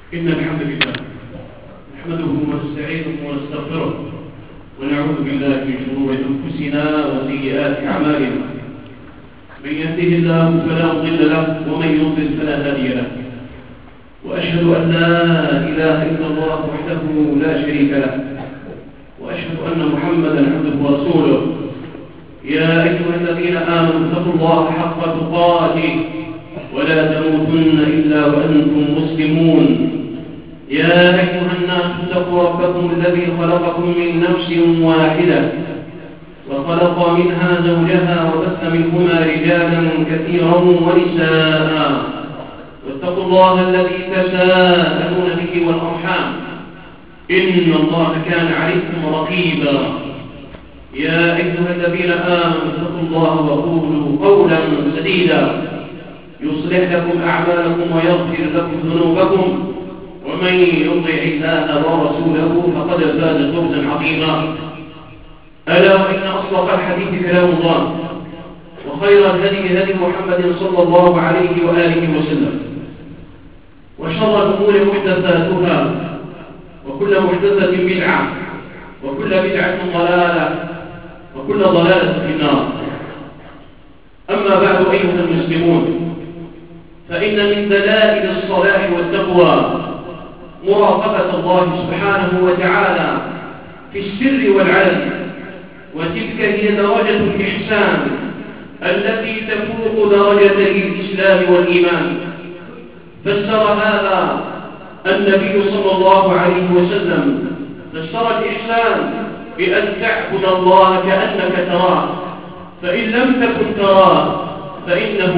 إن الحمد لله نحمده ونستعينه ونستغفره ونعوذ بالله من شرور أنفسنا وسيئات أعمالنا. من يهده الله فلا مضل له ومن يضلل فلا هادي له. وأشهد أن لا إله إلا الله وحده لا شريك له، وأشهد أن محمدا عبده ورسوله. يا أيها الذين آمنوا اتقوا الله حق تقاته ولا تموتن إلا وأنتم مسلمون. يا أيها الناس اتقوا ربكم الذي خلقكم من نفس واحدة وخلق منها زوجها وبث منهما رجالا كثيرا ونساء، واتقوا الله الذي تساءلون به والأرحام إن الله كان عليكم رقيبا. يا أيها الذين آمنوا اتقوا الله وقولوا قولا سديدا يصلح لكم أعمالكم ويغفر لكم ذنوبكم، ومن يطع الله ورسوله فقد فاز فوزا عظيما. ألا وإن أصدق الحديث كلام الله، وخير الهدي هدي محمد صلى الله عليه وآله وسلم، وشر الأمور محدثاتها، وكل محدثة بدعة، وكل بدعة ضلالة، وكل ضلالة في النار. أما بعد أيها المسلمون، فإن من دلائل الصلاح والتقوى مراقبة الله سبحانه وتعالى في السر والعلن، وتلك هي درجة الإحسان التي تفوق درجتي الإسلام والإيمان. فسر هذا النبي صلى الله عليه وسلم، فسر الإحسان بأن تعبد الله كأنك تراه، فإن لم تكن تراه فإنه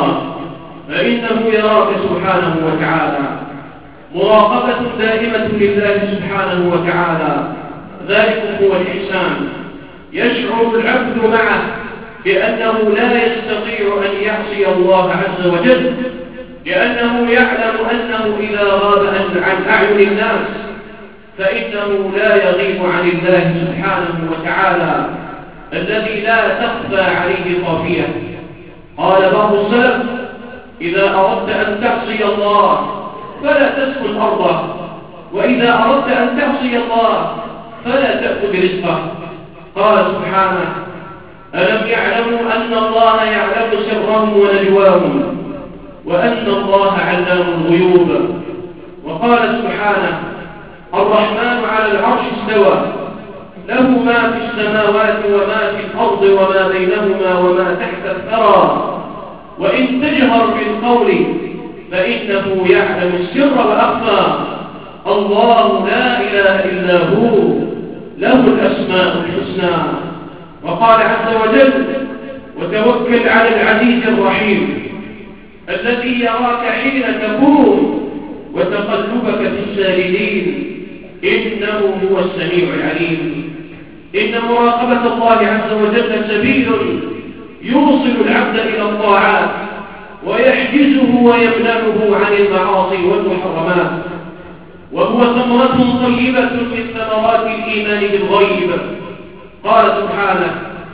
يراك سبحانه وتعالى. مراقبة دائمة لله سبحانه وتعالى، ذلك هو الإحسان. يشعر العبد معه بأنه لا يستطيع أن يعصي الله عز وجل، لأنه يعلم أنه إذا غاب عن أعين الناس فإنه لا يغيب عن الله سبحانه وتعالى الذي لا تخفى عليه خافية. قال بعض السلف: إذا أردت أن تعصي الله فلا تسكن أرضه، وإذا أردت أن تعصي الله فلا تأخذ رزقه. قال سبحانه: ألم يعلموا أن الله يعلم سرهم ونجواهم وأن الله علام الغيوب. وقال سبحانه: الرحمن على العرش استوى، له ما في السماوات وما في الأرض وما بينهما وما تحت الثرى، وإن تجهر بالقول فإنه يعلم السر وأخفى. الله لا إله إلا هو، له الأسماء الحسنى. وقال عز وجل: وتوكل على العزيز الرحيم الذي يراك حين تقوم وتقلبك في الساجدين إنه هو السميع العليم. إن مراقبة الله عز وجل سبيل يوصل العبد إلى الطاعات ويحجزه ويمنعه عن المعاصي والمحرمات، وهو ثمرة طيبة من ثمرات الإيمان بالغيب. قال سبحانه: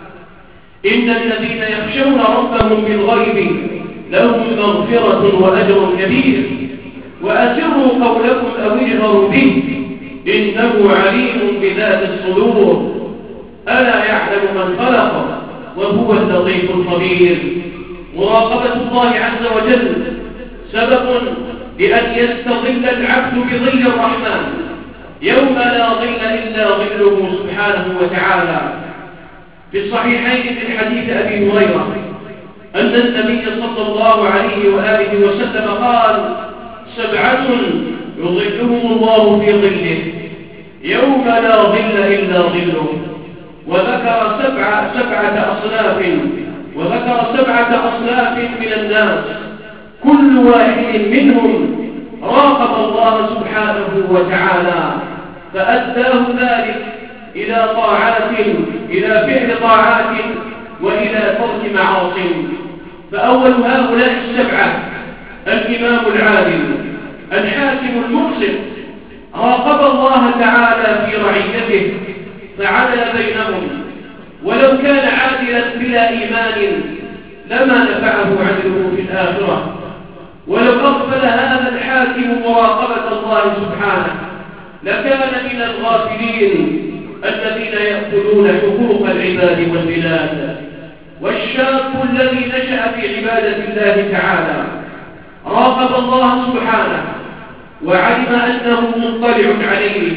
إن الذين يخشون ربهم بالغيب لهم مغفرة وأجر كبير، وأسروا قولكم أو اجهروا به إنه عليم بذات الصدور. ألا يعلم من خلق وهو اللطيف الخبير. مراقبة الله عز وجل سبب لأن يستظل العبد بظل الرحمن يوم لا ظل إلا ظله سبحانه وتعالى. في الصحيحين من حديث أبي هريرة أن النبي صلى الله عليه وآله وسلم قال: 7 يظلهم الله في ظله يوم لا ظل إلا ظله. وذكر سبعة أصناف من الناس، كل واحد منهم راقب الله سبحانه وتعالى فأداه ذلك إلى فعل طاعات وإلى ترك معاصي. فأول هؤلاء 7 الإمام العادل الحاكم المقسط، راقب الله تعالى في رعيته فعدل بينهم، ولو كان عادلا بلا إيمان لما نفعه عدله في الآخرة. ولو أغفل هذا الحاكم مراقبة الله سبحانه لكان من الغافلين الذين يأخذون حقوق العباد والبلاد. والشاب الذي نشأ في عبادة الله تعالى راقب الله سبحانه وعلم أنه مطلع عليه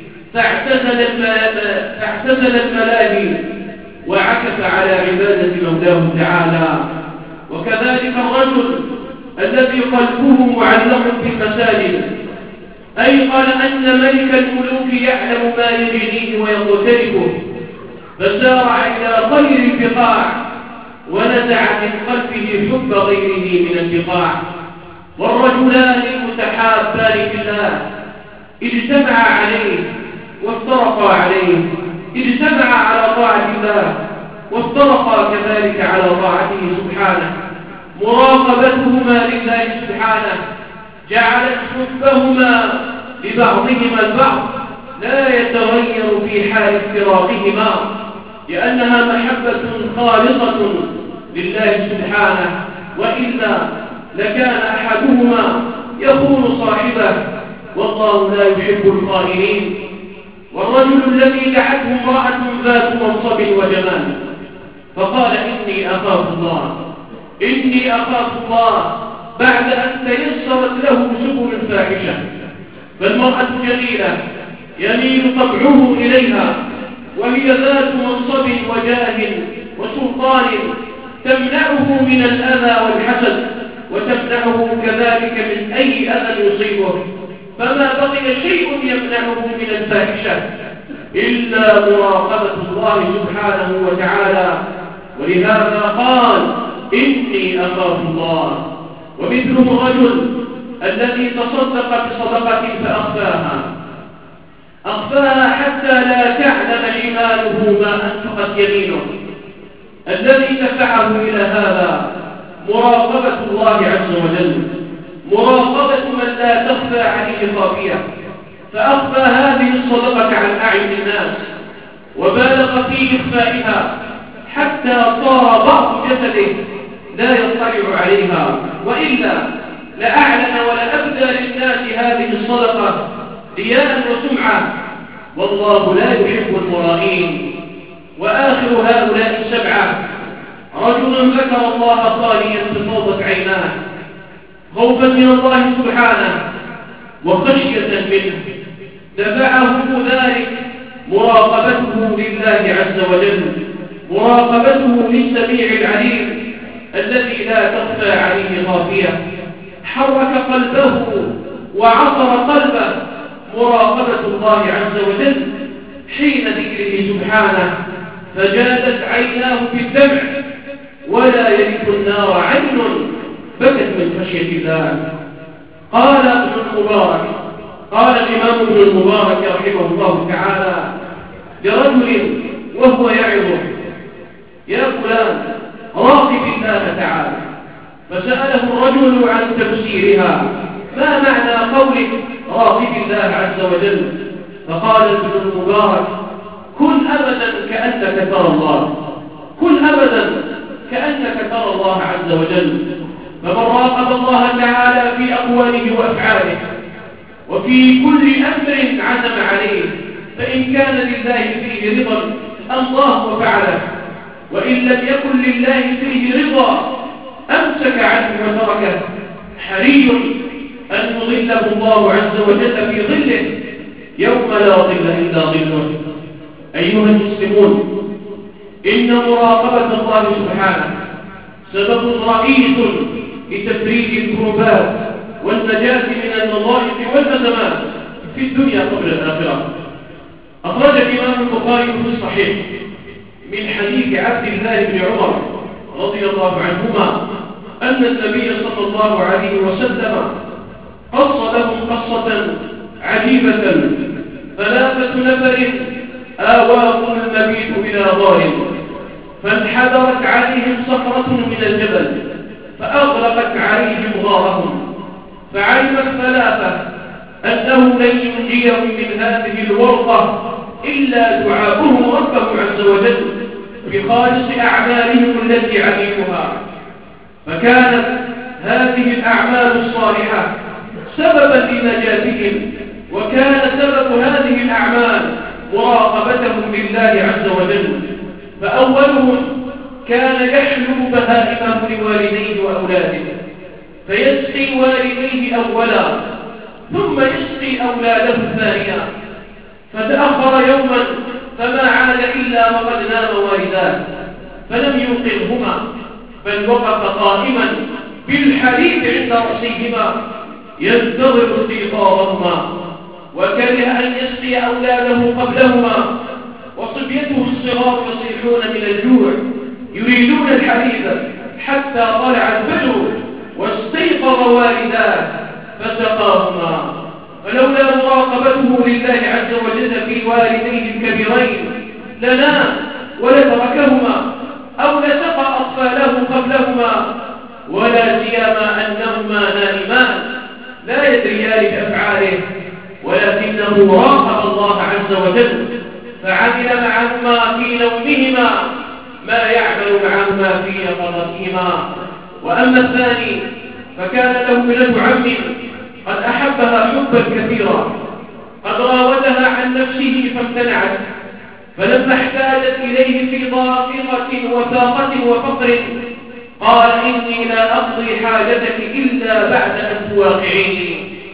فاعتزل الملاهي وعكف على عبادة مولاه تعالى. وكذلك الرجل الذي قلبه معلق بالمساجد أيقن أن ملك الملوك يعلم ما يجنيه ويقتربه فسارع إلى خير البقاع ونزع من قلبه حب غيره من البقاع. والرجلان المتحابان في الله اجتمعا عليه وافترقا عليه، اجتمعا على طاعة الله وافترقا كذلك على طاعته سبحانه. مراقبتهما لله سبحانه جعلت حبهما لبعضهما البعض لا يتغير في حال افتراقهما، لأنها محبة خالصة لله سبحانه، وإلا لكان أحدهما يخون صاحبه والله لا يحب الخائنين. والرجل الذي دعته امرأة ذات منصب وجمال فقال إني أخاف الله، إني أخاف الله، بعد أن تيسرت له سبل الفاحشة. فالمرأة جميلة يميل طبعه إليها وهي ذات منصب وجاه وسلطان تمنعه من الأذى والحسد وتمنعه كذلك من أي أذى يصيبه، فما بقي شيء يمنعه من الفاحشة إلا مراقبة الله سبحانه وتعالى. ولهذا قال إني أخاف الله. ومثله الرجل الذي تصدق بصدقة أخفاها حتى لا تعلم شماله ما أنفقت يمينه. الذي دفعه إلى هذا مراقبة الله عز وجل، مراقبة من لا تخفى عليه خافية، فأخفى هذه الصدقة عن أعين الناس وبالغ في إخفائها حتى صار بعض جسده لا يطلع عليها، وإلا لأعلن ولأبدى للناس هذه الصدقة رياء وسمعة، والله لا يحب المرائين. وآخر هؤلاء السبعة رجل ذكر الله خاليا ففاضت عيناه خوفا من الله سبحانه وخشية منه، دفعه ذلك مراقبته لله عز وجل، مراقبته للسميع العليم الذي لا تخفى عليه خافية، حرك قلبه وعصر قلبه مراقبة الله عز وجل حين ذكره سبحانه، فجادت عيناه بالدمع ولا يلف النار عين بكت من خشية الله. قال الإمام ابن المبارك رحمه الله تعالى لرجل وهو يعظه: يا فلان راقب الله تعالى. فسأله الرجل عن تفسيرها: ما معنى قولك راقب الله عز وجل؟ فقال ابن المبارك: كن أبدا كأنك ترى الله، كن أبدا كأنك ترى الله عز وجل. فمن راقب الله تعالى في أقواله وأفعاله وفي كل أمر عزم عليه، فإن كان لله فيه رضا الله وفعله، وإن لم يكن لله فيه رضا أمسك عنه وتركه. حري أن يظله الله عز وجل في ظله يوم لا ظل إلا ظله. أيها المسلمون، إن مراقبة الله سبحانه سبب رئيس لتفريج الكربات والنجاة من المضايق والأزمات في الدنيا قبل الآخرة. أخرج الإمام البخاري في الصحيح من حديث عبد الله بن عمر رضي الله عنهما أن النبي صلى الله عليه وسلم قص لهم قصة عجيبة: 3 نفر آواهم المبيت إلى غار، فانحدرت عليهم صخرة من الجبل فأغلقت عليهم غارهم، فعلم 3 أنه لن ينجيهم من هذه الورطة إلا دعاؤهم ربهم عز وجل بخالص أعمالهم التي عملوها. فكانت هذه الأعمال الصالحة سببا لنجاتهم، وكان سبب هذه الأعمال مراقبتهم لله عز وجل. فأولهم كان يحلب بهائمه لوالديه وأولاده، فيسقي والديه أولا ثم يسقي أولاده ثانيا، فتأخر يوما فما عاد إلا وقد نام والداه فلم يوقظهما، بل وقف قائما بالحليب عند رأسيهما ينتظر استيقاظهما، وكره أن يسقي أولاده قبلهما، وصبيته الصغار يصيحون من الجوع يريدون الحليب حتى طلع الفجر واستيقظ والداه فسقاهما. فلولا مراقبته لله عز وجل في والديه الكبيرين لنام ولتركهما أو لسقى أطفاله قبلهما، ولا سيما أنهما نائمان لا يدريان بأفعاله، ولكنه راقب الله عز وجل فعمل معهما في نومهما ما يعمل معهما في يقظتهما. وأما الثاني فكان له ابنة عم قد أحبها حبا كثيرا، قد راودها عن نفسه فامتنعت، فلما احتاجت إليه في ضائقة وفاقة وفقر قال إني لا أقضي حاجتك إلا بعد أن تواقعيني،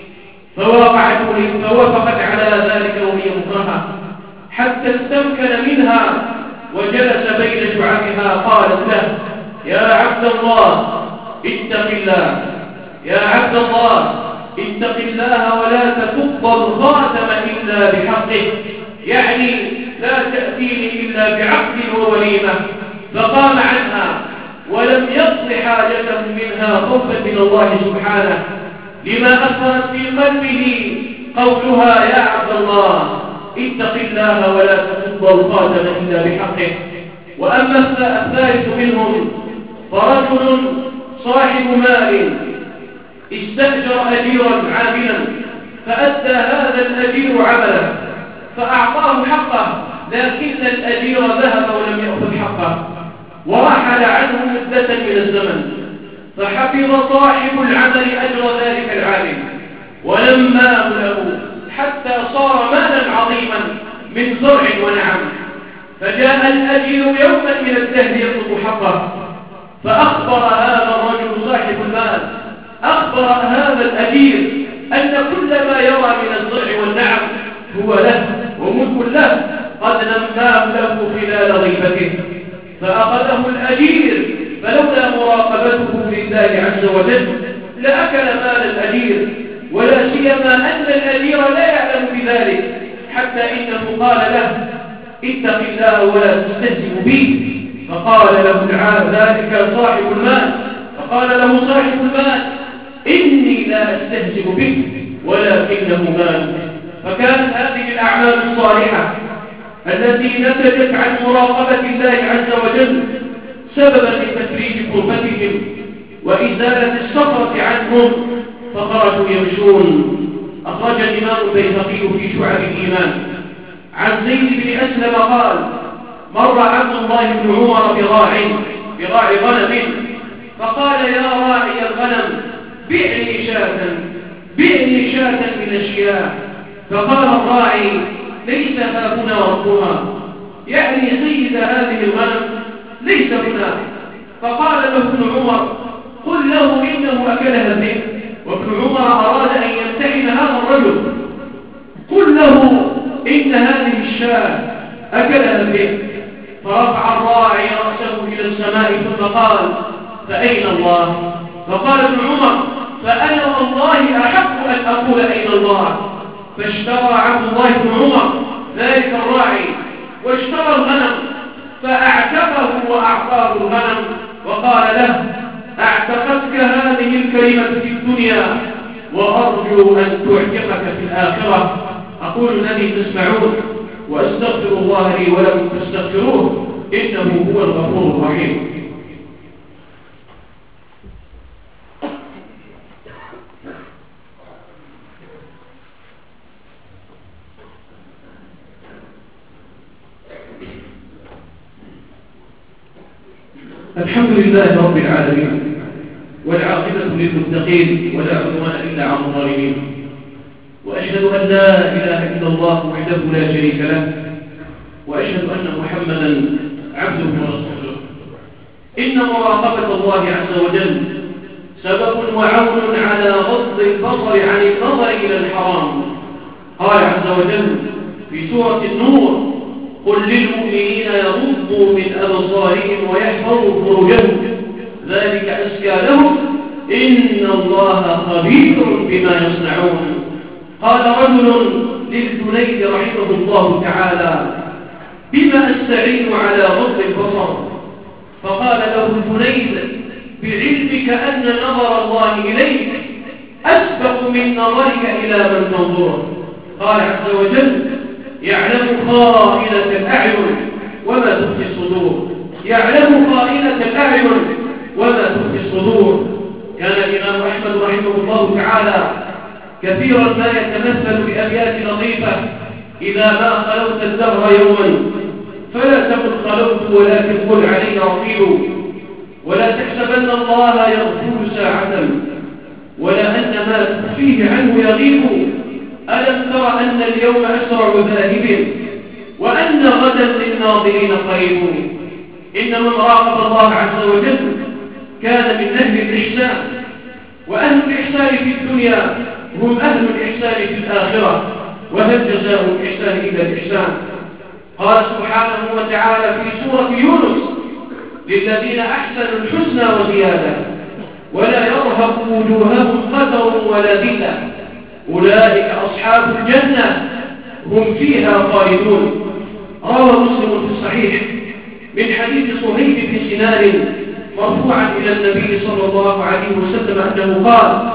فوافقت على ذلك وهي مكرهة حتى استمكن منها وجلس بين شعبها. قالت له يا عبد الله اتق الله، يا عبد الله اتق الله ولا تفض الخاتم إلا بحقه، يعني لا تأتيني إلا بعقد ووليمة. فقام عنها ولم يقض حاجته منها خوفا من الله سبحانه لما أثرت في قلبه قولها يا عبد الله اتق الله ولا تفض الخاتم إلا بحقه. وأما الثالث منهم فرجل صاحب مال استأجر أجيرا عاملا فأدى هذا الأجير عمله فأعطاه حقه، لكن الأجير ذهب ولم يأخذ حقه ورحل عنه مدة من الزمن، فحفظ صاحب العمل أجر ذلك العامل ولما له حتى صار مالا عظيما من زرع ونعم. فجاء الأجير يوما من الدهر يطلب حقه، فأخبر هذا الرجل صاحب المال أخبر هذا الأجير أن كل ما يرى من الزرع والنعم هو له وملك له قد نماه له خلال غيبته، فأخذه الأجير فلولا مراقبته لله عز وجل لأكل مال الأجير، ولا سيما أن الأجير لا يعلم بذلك، حتى إنه قال له اتق الله ولا تستهزئ بي. فقال له ذلك صاحب المال، فقال له صاحب المال إني لا أستهزئ بك ولكنه مال. فكانت هذه الأعمال الصالحة التي نتجت عن مراقبة الله عز وجل سببا لتفريج كربتهم وإزالة السفرة عنهم فخرجوا يمشون. أخرج الإمام البيهقي في شعب الإيمان عن زيد بن أسلم قال مر عبد الله بن عمر براع غنم فقال يا راعي الغنم بعني شاة من الشياه. فقال الراعي ليس هاهنا ربها، يعني سيد هذه الغنم ليس هنا. فقال له ابن عمر قل له إنه أكلها الذئب. وابن عمر أراد أن يمتحن هذا الرجل، قل له إن هذه الشاة أكلها الذئب. فرفع الراعي رأسه إلى السماء ثم قال فأين الله؟ فقال ابن عمر فأنا والله أحق أن أقول أين الله. فاشترى عبد الله بن عمر ذلك الراعي واشترى الغنم فأعتقه وأعطاه الغنم وقال له أعتقتك هذه الكلمة في الدنيا وأرجو أن تعتقك في الآخرة. أقول الذي تسمعون وأستغفر الله لي ولكم فاستغفروه إنه هو الغفور الرحيم. الحمد لله رب العالمين، والعاقبة للمتقين ولا عدوان إلا على الظالمين. وأشهد أن لا إله إلا الله وحده لا شريك له، وأشهد أن محمدا عبده ورسوله. إن مراقبة الله عز وجل سبب وعون على غض البصر عن النظر إلى الحرام. قال عز وجل في سورة النور: قل للمؤمنين يغضوا من أبصارهم ويحفظوا فروجهم ذلك أزكى لهم إن الله خبير بما يصنعون. قال رجل للجنيد رحمه الله تعالى: بما أستعين على غض البصر؟ فقال له الجنيد: بعلمك أن نظر الله إليك أسبق من نظرك إلى من تنظره. قال عز وجل: يعلم خائنة الأعين وما تخفي الصدور. يعلم خائنة الأعين وما تخفي الصدور. كان الإمام أحمد رحمه الله تعالى كثيرا ما يتمثل بأبيات لطيفة: إذا ما خلوت الدهر يوما فلا تقل خلوت ولكن قل علي رقيب، ولا تحسبن الله يغفل ساعة ولا أن ما تخفيه عنه يغيب. ألم تر أن اليوم أسرع ذاهب وأن غدا للناظرين قريب. إن من راقب الله عز وجل كان من أهل الإحسان، وأهل الإحسان في الدنيا هم أهل الإحسان في الآخرة، وهل جزاء الإحسان إلا الإحسان. قال سبحانه وتعالى في سورة يونس: للذين أحسنوا الحسنى وزيادة ولا يرهق وجوههم قتر ولا ذلة أولئك أصحاب الجنة هم فيها خالدون. روى مسلم في الصحيح من حديث صهيب بن سنان مرفوعا إلى النبي صلى الله عليه وسلم أنه قال: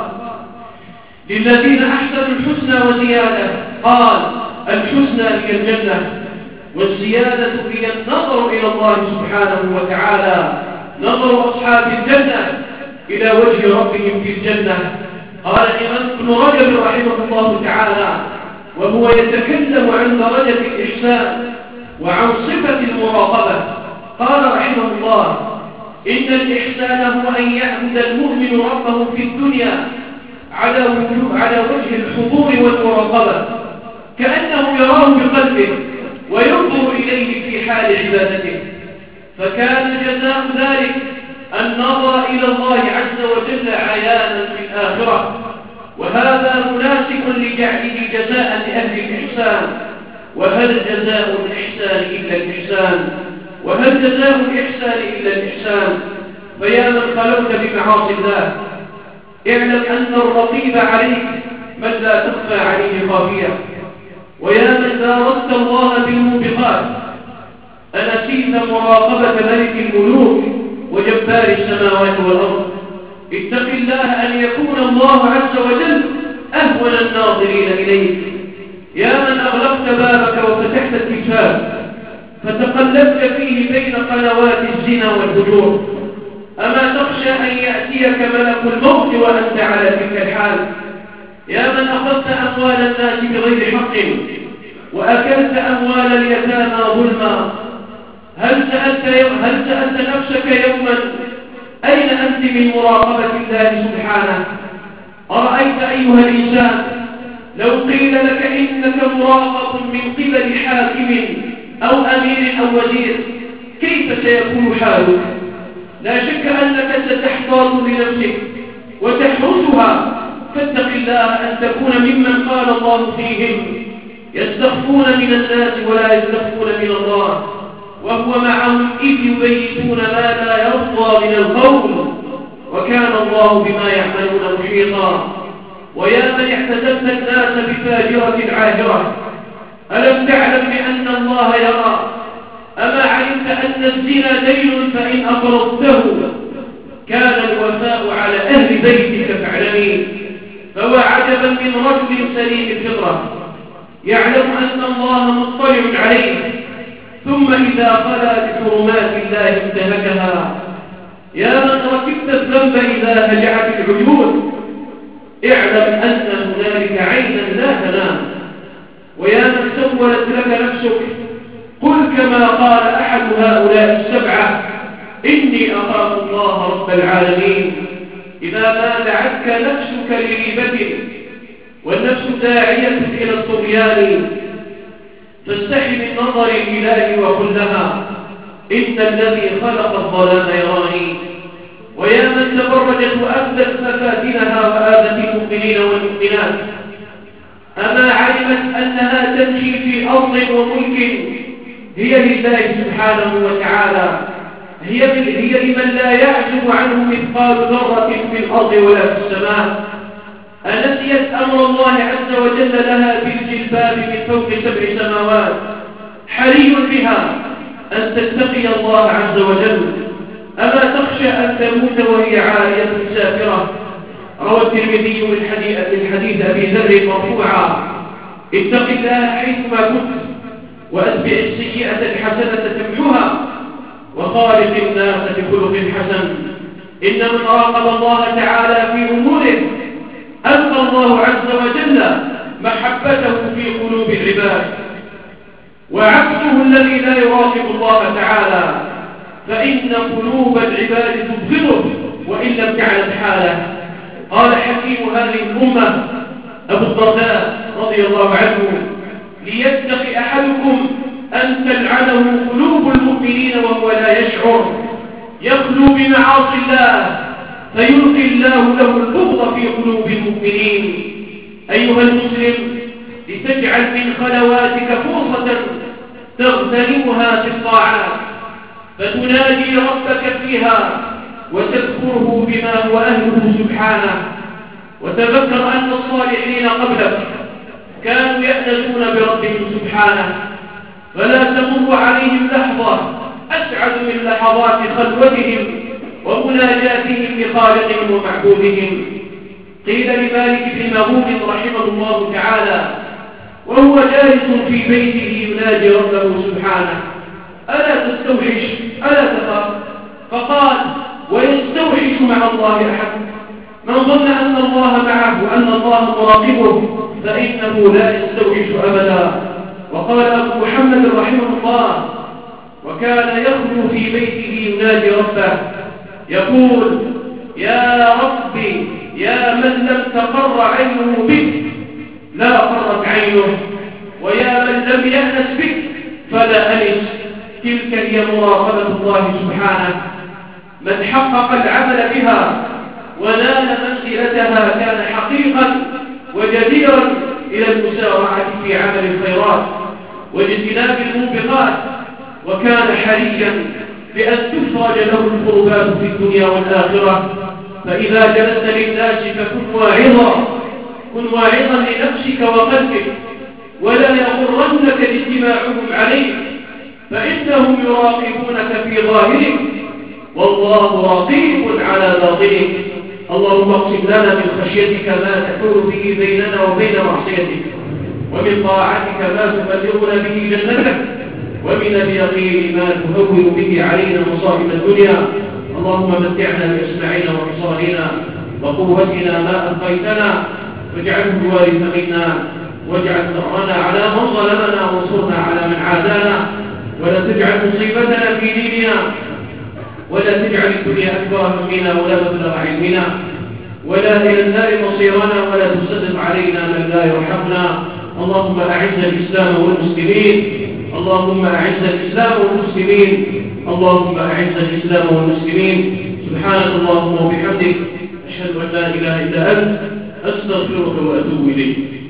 للذين أحسنوا الحسنى وزيادة. قال: الحسنى هي الجنة، والزيادة هي النظر إلى الله سبحانه وتعالى، نظر أصحاب الجنة إلى وجه ربهم في الجنة. قال الإمام ابن رجب رحمه الله تعالى وهو يتكلم عن درجة الإحسان وعن صفة المراقبة، قال رحمه الله: إن الإحسان هو أن يعبد المؤمن ربه في الدنيا على وجه الحضور والمراقبة، كأنه يراه بقلبه وينظر إليه في حال عبادته، فكان جزاء ذلك النظر إلى الله عز وجل عيانا في الآخرة. وهذا مناسب لجعله جزاء لأهل الإحسان. وهل جزاء الإحسان إلا الإحسان؟ وهل جزاء الإحسان إلا الإحسان؟ فيا من خلوت بمعاصي الله، اعلم أن الرقيب عليك من لا تخفى عليه خافية. ويا من دارست الله بالموبقات، أنسيت مراقبة ملك الملوك وجبار السماوات والأرض؟ اتق الله أن يكون الله عز وجل أهون الناظرين إليك. يا من أغلقت بابك وفتحت الكتاب فتقلبت فيه بين قنوات الزنا والفجور، أما تخشى أن يأتيك ملك الموت وأنت على تلك الحال؟ يا من أخذت أموال الناس بغير حق وأكلت أموال اليتامى ظلما، هل سألت نفسك يوما أين أنت من مراقبة الله سبحانه؟ أرأيت أيها الإنسان لو قيل لك إنك مراقب من قبل حاكم أو أمير أو وزير، كيف سيكون حالك؟ لا شك أنك ستحتاط لنفسك وتحرسها، فاتق الله أن تكون ممن قال الله فيهم: يستخفون من الناس ولا يستخفون من الله وهو معهم إذ يبيتون ما لا يرضى من القول وكان الله بما يعملون محيطا. ويا من اعتزلت الناس بفاجرة العاهرة، ألم تعلم بأن الله يرى؟ أما علمت أن الزنا دين فإن أقرضته كان الوفاء على أهل بيتك فاعلمي. فهو عجبا من رجل سليم الفطرة يعلم أن الله مطلع عليه، ثم إذا خلا بحرمات الله انتهكها. يا من ركبت الذنب إذا هجعت العيون، اعلم أن هنالك عينا لا تنام. ويا من سولت لك نفسك، قل كما قال أحد هؤلاء السبعة: إني أخاف الله رب العالمين. إذا ما دعتك نفسك لريبة والنفس داعية إلى الطغيان فاستحي من نظر الإله وقل لها إن الذي خلق الظلام يراني. ويا من تبرجت وأبدت مفاتنها وآذت المؤمنين والمؤمنات، أما علمت أنها تمشي في أرض وملك هي لله سبحانه وتعالى، هي لمن لا يعزب عنه مثقال ذرة في الأرض ولا في السماء. أنسيت أمر الله عز وجل لها بالجلباب من فوق 7 سماوات؟ حري بها أن تتقي الله عز وجل. أما تخشى أن تموت وهي عارية سافرة؟ روى الترمذي من حديث أبي ذر مرفوعا: اتق الله حيثما كنت وأتبع السيئة الحسنة تمحوها وخالق الناس بخلق حسن. إن من راقب الله تعالى في أموره ألقى الله عز وجل محبته في قلوب العباد، وعبده الذي لا يراقب الله تعالى فإن قلوب العباد تبغضه وإن لم تعلم حاله. قال حكيم هذه الأمة أبو الدرداء رضي الله عنه: ليتق أحدكم أن تلعنه قلوب المؤمنين وهو لا يشعر، يخلو بمعاصي الله فيلقي الله له البغض في قلوب المؤمنين. أيها المسلم، لتجعل من خلواتك فرصة تغتنمها في الطاعات فتنادي ربك فيها وتذكره بما هو أهله سبحانه. وتذكر أن الصالحين قبلك كانوا يأنسون بربهم سبحانه، فلا تمر عليهم لحظة أسعد من لحظات خلوتهم ومناجاتهم لخالقهم ومعبودهم. قيل لمالك بن مغول رحمه الله تعالى وهو جالس في بيته يناجي ربه سبحانه: ألا تستوحش؟ ألا تخاف؟ فقال: ويستوحش مع الله أحد؟ من ظن أن الله معه وأن الله مراقبه فإنه لا يستوحش أبدا. وقال أبو محمد رحمه الله: وكان يخلو في بيته يناجي ربه يقول: يا ربي، يا من لم تقر عينه بك لا قرت عينه، ويا من لم يأنس بك فلا أنس. تلك هي مراقبة الله سبحانه. من حقق العمل بها ونال منزلتها كان حقيقا وجديرا إلى المسارعة في عمل الخيرات واجتناب الموبقات، وكان حريا بأن تفرج له الكربات في الدنيا والآخرة. فإذا جلست للناس فكن واعظا، كن واعظا لنفسك وقلبك، ولا يغرنك اجتماعهم عليك، فإنهم يراقبونك في ظاهرك والله رقيب على باطنك. اللهم اقسم لنا من خشيتك ما تحول به بيننا وبين معصيتك، ومن طاعتك ما تبلغنا به جنتك، ومن اليقين ما تهون به علينا مصائب الدنيا. اللهم متعنا بأسماعنا وأبصارنا وقوتنا ما أبقيتنا، واجعله الوارث منا، واجعل ثأرنا على من ظلمنا وانصرنا على من عادانا، ولا تجعل مصيبتنا في ديننا، ولا تجعل الدنيا أكبر همنا ولا مبلغ علمنا، ولا إلى النار مصيرنا، ولا تسلط علينا من لا يرحمنا. اللهم أعز الإسلام والمسلمين، اللهم أعز الإسلام والمسلمين، اللهم أعز الإسلام والمسلمين. سبحانك اللهم وبحمدك، أشهد أن لا إله إلا أنت، أستغفرك وأتوب إليك.